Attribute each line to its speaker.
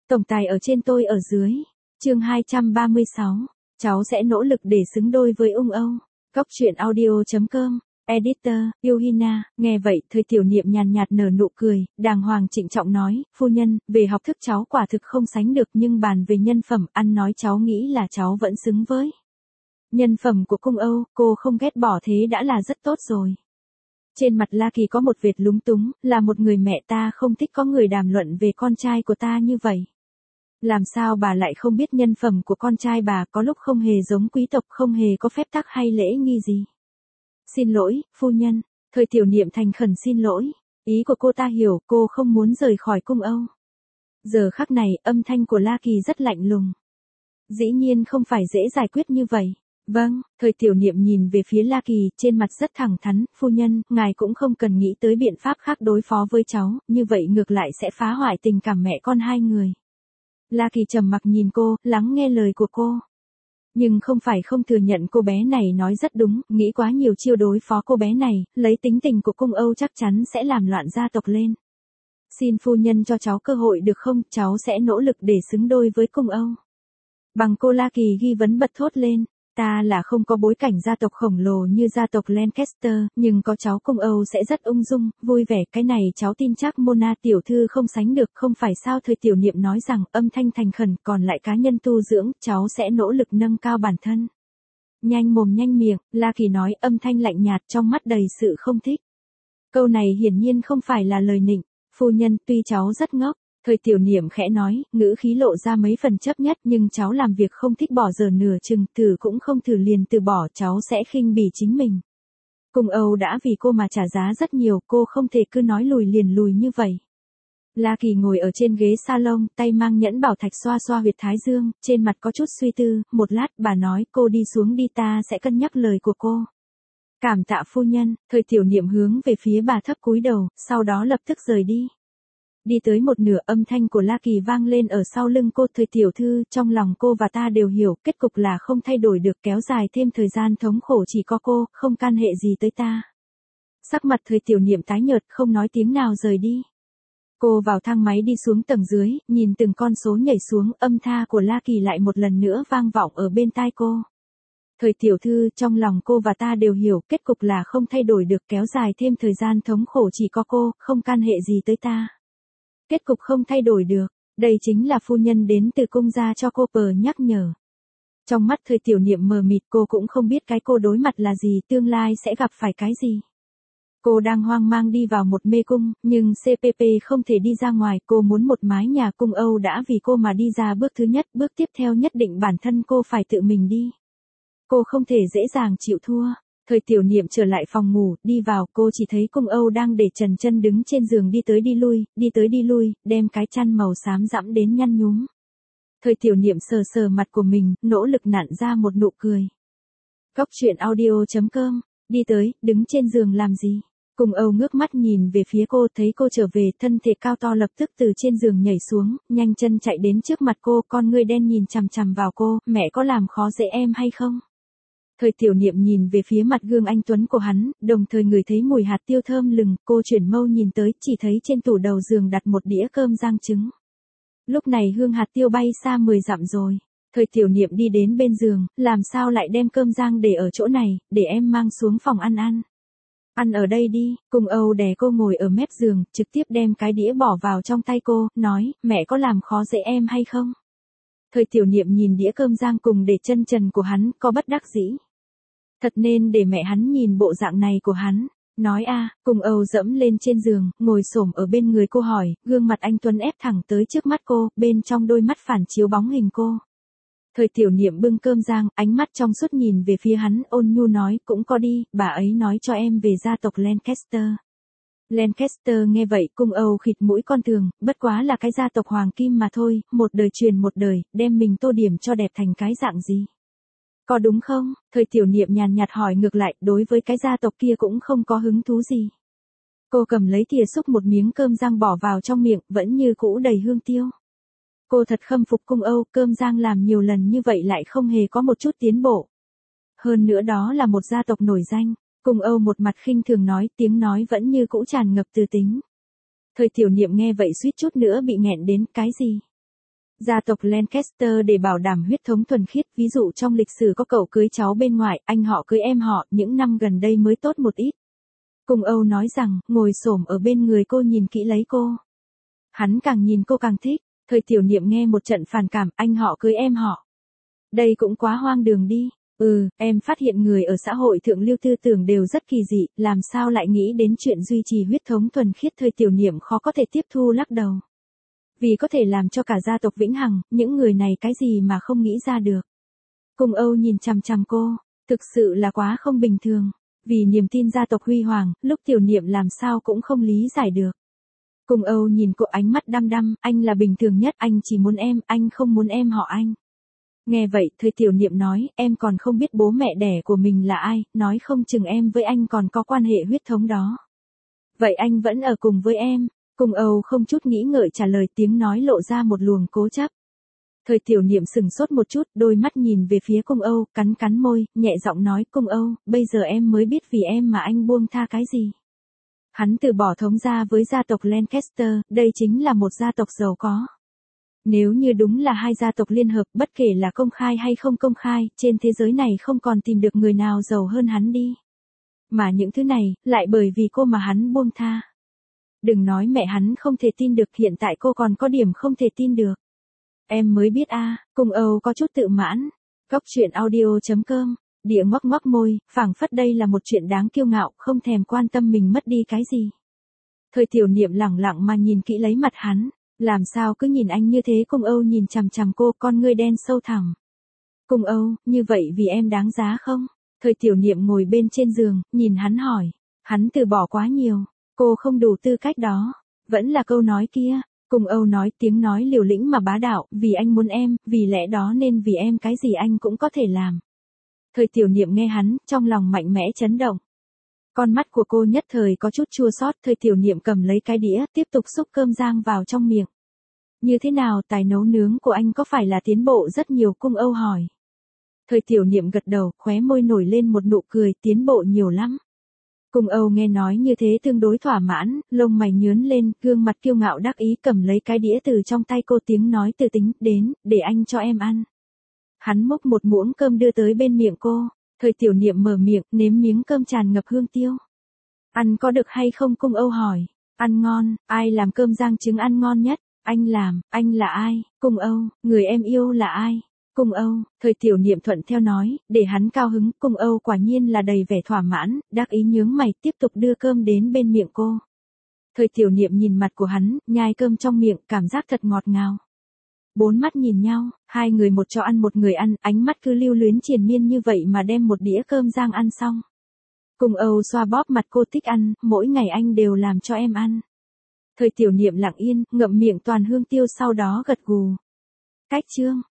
Speaker 1: Tổng tài ở trên tôi ở dưới. Chương 236. Cháu sẽ nỗ lực để xứng đôi với Ung Âu. Góc truyện audio.com. Editor, Yohina, nghe vậy, Thời Tiểu Niệm nhàn nhạt nở nụ cười, đàng hoàng trịnh trọng nói, phu nhân, về học thức cháu quả thực không sánh được nhưng bàn về nhân phẩm, ăn nói cháu nghĩ là cháu vẫn xứng với nhân phẩm của Cung Âu, cô không ghét bỏ thế đã là rất tốt rồi. Trên mặt La Kỳ có một vệt lúng túng, là một người mẹ ta không thích có người đàm luận về con trai của ta như vậy. Làm sao bà lại không biết nhân phẩm của con trai bà, có lúc không hề giống quý tộc, không hề có phép tắc hay lễ nghi gì. Xin lỗi, phu nhân. Thời Tiểu Niệm thành khẩn xin lỗi. Ý của cô ta hiểu, cô không muốn rời khỏi Cung Âu. Giờ khắc này, âm thanh của La Kỳ rất lạnh lùng. Dĩ nhiên không phải dễ giải quyết như vậy. Vâng, Thời Tiểu Niệm nhìn về phía La Kỳ, trên mặt rất thẳng thắn, phu nhân, ngài cũng không cần nghĩ tới biện pháp khác đối phó với cháu, như vậy ngược lại sẽ phá hoại tình cảm mẹ con hai người. La Kỳ trầm mặc nhìn cô, lắng nghe lời của cô. Nhưng không phải không thừa nhận cô bé này nói rất đúng, nghĩ quá nhiều chiêu đối phó cô bé này, lấy tính tình của Cung Âu chắc chắn sẽ làm loạn gia tộc lên. Xin phu nhân cho cháu cơ hội được không, cháu sẽ nỗ lực để xứng đôi với Cung Âu. Bằng cô La Kỳ ghi vấn bật thốt lên. Ta là không có bối cảnh gia tộc khổng lồ như gia tộc Lancaster, nhưng có cháu Cung Âu sẽ rất ung dung, vui vẻ, cái này cháu tin chắc Mona tiểu thư không sánh được, không phải sao? Thời Tiểu Niệm nói rằng, âm thanh thành khẩn, còn lại cá nhân tu dưỡng, cháu sẽ nỗ lực nâng cao bản thân. Nhanh mồm nhanh miệng, La Kỳ nói, âm thanh lạnh nhạt, trong mắt đầy sự không thích. Câu này hiển nhiên không phải là lời nịnh. Phu nhân, tuy cháu rất ngốc. Thời Tiểu Niệm khẽ nói, ngữ khí lộ ra mấy phần chấp nhất, nhưng cháu làm việc không thích bỏ giờ nửa chừng, thử cũng không thử liền từ bỏ, cháu sẽ khinh bỉ chính mình. Cung Âu đã vì cô mà trả giá rất nhiều, cô không thể cứ nói lùi liền lùi như vậy. La Kỳ ngồi ở trên ghế salon, tay mang nhẫn bảo thạch xoa xoa huyệt thái dương, trên mặt có chút suy tư, một lát bà nói, cô đi xuống đi, ta sẽ cân nhắc lời của cô. Cảm tạ phu nhân. Thời Tiểu Niệm hướng về phía bà thấp cúi đầu, sau đó lập tức rời đi. Đi tới một nửa, âm thanh của La Kỳ vang lên ở sau lưng cô, Thời tiểu thư, trong lòng cô và ta đều hiểu, kết cục là không thay đổi được, kéo dài thêm thời gian thống khổ chỉ có cô, không can hệ gì tới ta. Sắc mặt Thời Tiểu Niệm tái nhợt, không nói tiếng nào rời đi. Cô vào thang máy đi xuống tầng dưới, nhìn từng con số nhảy xuống, âm tha của La Kỳ lại một lần nữa vang vọng ở bên tai cô. Thời tiểu thư, trong lòng cô và ta đều hiểu, kết cục là không thay đổi được, kéo dài thêm thời gian thống khổ chỉ có cô, không can hệ gì tới ta. Kết cục không thay đổi được, đây chính là phu nhân đến từ cung gia cho cô nhắc nhở. Trong mắt Thời Tiểu Niệm mờ mịt, cô cũng không biết cái cô đối mặt là gì, tương lai sẽ gặp phải cái gì. Cô đang hoang mang đi vào một mê cung, nhưng CPP không thể đi ra ngoài, cô muốn một mái nhà. Cung Âu đã vì cô mà đi ra bước thứ nhất, bước tiếp theo nhất định bản thân cô phải tự mình đi. Cô không thể dễ dàng chịu thua. Thời Tiểu Niệm trở lại phòng ngủ, đi vào, cô chỉ thấy Cung Âu đang để trần chân đứng trên giường đi tới đi lui, đem cái chăn màu xám dẫm đến nhăn nhúm. Thời Tiểu Niệm sờ sờ mặt của mình, nỗ lực nặn ra một nụ cười. Góc truyện audio.com, đi tới, đứng trên giường làm gì? Cung Âu ngước mắt nhìn về phía cô, thấy cô trở về, thân thể cao to lập tức từ trên giường nhảy xuống, nhanh chân chạy đến trước mặt cô, con ngươi đen nhìn chằm chằm vào cô, mẹ có làm khó dễ em hay không? Thời Tiểu Niệm nhìn về phía mặt gương anh tuấn của hắn, đồng thời ngửi thấy mùi hạt tiêu thơm lừng, cô chuyển mâu nhìn tới, chỉ thấy trên tủ đầu giường đặt một đĩa cơm rang trứng. Lúc này hương hạt tiêu bay xa 10 dặm rồi. Thời Tiểu Niệm đi đến bên giường, làm sao lại đem cơm rang để ở chỗ này, để em mang xuống phòng ăn ăn. Ăn ở đây đi. Cung Âu đè cô ngồi ở mép giường, trực tiếp đem cái đĩa bỏ vào trong tay cô, nói, mẹ có làm khó dễ em hay không? Thời Tiểu Niệm nhìn đĩa cơm rang cùng để chân trần của hắn, có bất đắc dĩ. Thật nên để mẹ hắn nhìn bộ dạng này của hắn. Nói Cung Âu dẫm lên trên giường, ngồi xổm ở bên người cô hỏi, gương mặt anh tuấn ép thẳng tới trước mắt cô, bên trong đôi mắt phản chiếu bóng hình cô. Thời Tiểu Niệm bưng cơm rang, ánh mắt trong suốt nhìn về phía hắn, ôn nhu nói, cũng có đi, bà ấy nói cho em về gia tộc Lancaster. Lancaster nghe vậy, Cung Âu khịt mũi con thường, bất quá là cái gia tộc hoàng kim mà thôi, một đời truyền một đời, đem mình tô điểm cho đẹp thành cái dạng gì. Có đúng không? Thời Tiểu Niệm nhàn nhạt hỏi ngược lại, đối với cái gia tộc kia cũng không có hứng thú gì. Cô cầm lấy thìa xúc một miếng cơm rang bỏ vào trong miệng, vẫn như cũ đầy hương tiêu. Cô thật khâm phục Cung Âu, cơm rang làm nhiều lần như vậy lại không hề có một chút tiến bộ. Hơn nữa đó là một gia tộc nổi danh. Cung Âu một mặt khinh thường nói, tiếng nói vẫn như cũ tràn ngập từ tính. Thời Tiểu Niệm nghe vậy suýt chút nữa bị nghẹn đến, cái gì? Gia tộc Lancaster để bảo đảm huyết thống thuần khiết, ví dụ trong lịch sử có cậu cưới cháu bên ngoài, anh họ cưới em họ, những năm gần đây mới tốt một ít. Cung Âu nói rằng, ngồi xổm ở bên người cô nhìn kỹ lấy cô. Hắn càng nhìn cô càng thích, Thời Tiểu Niệm nghe một trận phản cảm, anh họ cưới em họ. Đây cũng quá hoang đường đi. Em phát hiện người ở xã hội thượng lưu tư tưởng đều rất kỳ dị, làm sao lại nghĩ đến chuyện duy trì huyết thống thuần khiết. Thời Tiểu Niệm khó có thể tiếp thu lắc đầu. Vì có thể làm cho cả gia tộc vĩnh hằng, những người này cái gì mà không nghĩ ra được. Cung Âu nhìn chằm chằm cô, thực sự là quá không bình thường. Vì niềm tin gia tộc huy hoàng, lúc Tiểu Niệm làm sao cũng không lý giải được. Cung Âu nhìn cô ánh mắt đăm đăm, anh là bình thường nhất, anh chỉ muốn em, anh không muốn em họ anh. Nghe vậy, Thời Tiểu Niệm nói, em còn không biết bố mẹ đẻ của mình là ai, nói không chừng em với anh còn có quan hệ huyết thống đó. Vậy anh vẫn ở cùng với em. Cung Âu không chút nghĩ ngợi trả lời, tiếng nói lộ ra một luồng cố chấp. Thời Tiểu Niệm sừng sốt một chút, đôi mắt nhìn về phía Cung Âu, cắn cắn môi, nhẹ giọng nói, Cung Âu, bây giờ em mới biết vì em mà anh buông tha cái gì. Hắn từ bỏ thống gia với gia tộc Lancaster, đây chính là một gia tộc giàu có. Nếu như đúng là hai gia tộc liên hợp, bất kể là công khai hay không công khai, trên thế giới này không còn tìm được người nào giàu hơn hắn đi. Mà những thứ này, lại bởi vì cô mà hắn buông tha. Đừng nói mẹ hắn không thể tin được, hiện tại cô còn có điểm không thể tin được. Em mới biết a. Cung Âu có chút tự mãn. Góc truyện audio.com, Địa ngoắc ngoắc môi, phảng phất đây là một chuyện đáng kiêu ngạo, không thèm quan tâm mình mất đi cái gì. Thời Tiểu Niệm lẳng lặng mà nhìn kỹ lấy mặt hắn, làm sao cứ nhìn anh như thế. Cung Âu nhìn chằm chằm cô, con ngươi đen sâu thẳm. Cung Âu, như vậy vì em đáng giá không? Thời Tiểu Niệm ngồi bên trên giường, nhìn hắn hỏi. Hắn từ bỏ quá nhiều, cô không đủ tư cách đó. Vẫn là câu nói kia. Cung Âu nói, tiếng nói liều lĩnh mà bá đạo, vì anh muốn em, vì lẽ đó nên vì em cái gì anh cũng có thể làm. Thời Tiểu Niệm nghe hắn, trong lòng mạnh mẽ chấn động. Con mắt của cô nhất thời có chút chua xót. Thời Tiểu Niệm cầm lấy cái đĩa, tiếp tục xúc cơm rang vào trong miệng. Như thế nào, tài nấu nướng của anh có phải là tiến bộ rất nhiều? Cung Âu hỏi. Thời Tiểu Niệm gật đầu, khóe môi nổi lên một nụ cười, tiến bộ nhiều lắm. Cung Âu nghe nói như thế tương đối thỏa mãn, lông mày nhướng lên, gương mặt kiêu ngạo đắc ý, cầm lấy cái đĩa từ trong tay cô, tiếng nói từ tính, đến, để anh cho em ăn. Hắn múc một muỗng cơm đưa tới bên miệng cô. Thời Tiểu Niệm mở miệng, nếm miếng cơm tràn ngập hương tiêu. Ăn có được hay không? Cung Âu hỏi. Ăn ngon. Ai làm cơm rang trứng ăn ngon nhất? Anh làm. Anh là ai? Cung Âu, người em yêu là ai? Cung Âu. Thời Tiểu Niệm thuận theo nói, để hắn cao hứng. Cung Âu quả nhiên là đầy vẻ thỏa mãn, đắc ý nhướng mày, tiếp tục đưa cơm đến bên miệng cô. Thời Tiểu Niệm nhìn mặt của hắn, nhai cơm trong miệng, cảm giác thật ngọt ngào. Bốn mắt nhìn nhau, hai người một cho ăn một người ăn, ánh mắt cứ lưu luyến triền miên như vậy mà đem một đĩa cơm rang ăn xong. Cung Âu xoa bóp mặt cô, thích ăn, mỗi ngày anh đều làm cho em ăn. Thời Tiểu Niệm lặng yên, ngậm miệng toàn hương tiêu, sau đó gật gù. Cách chương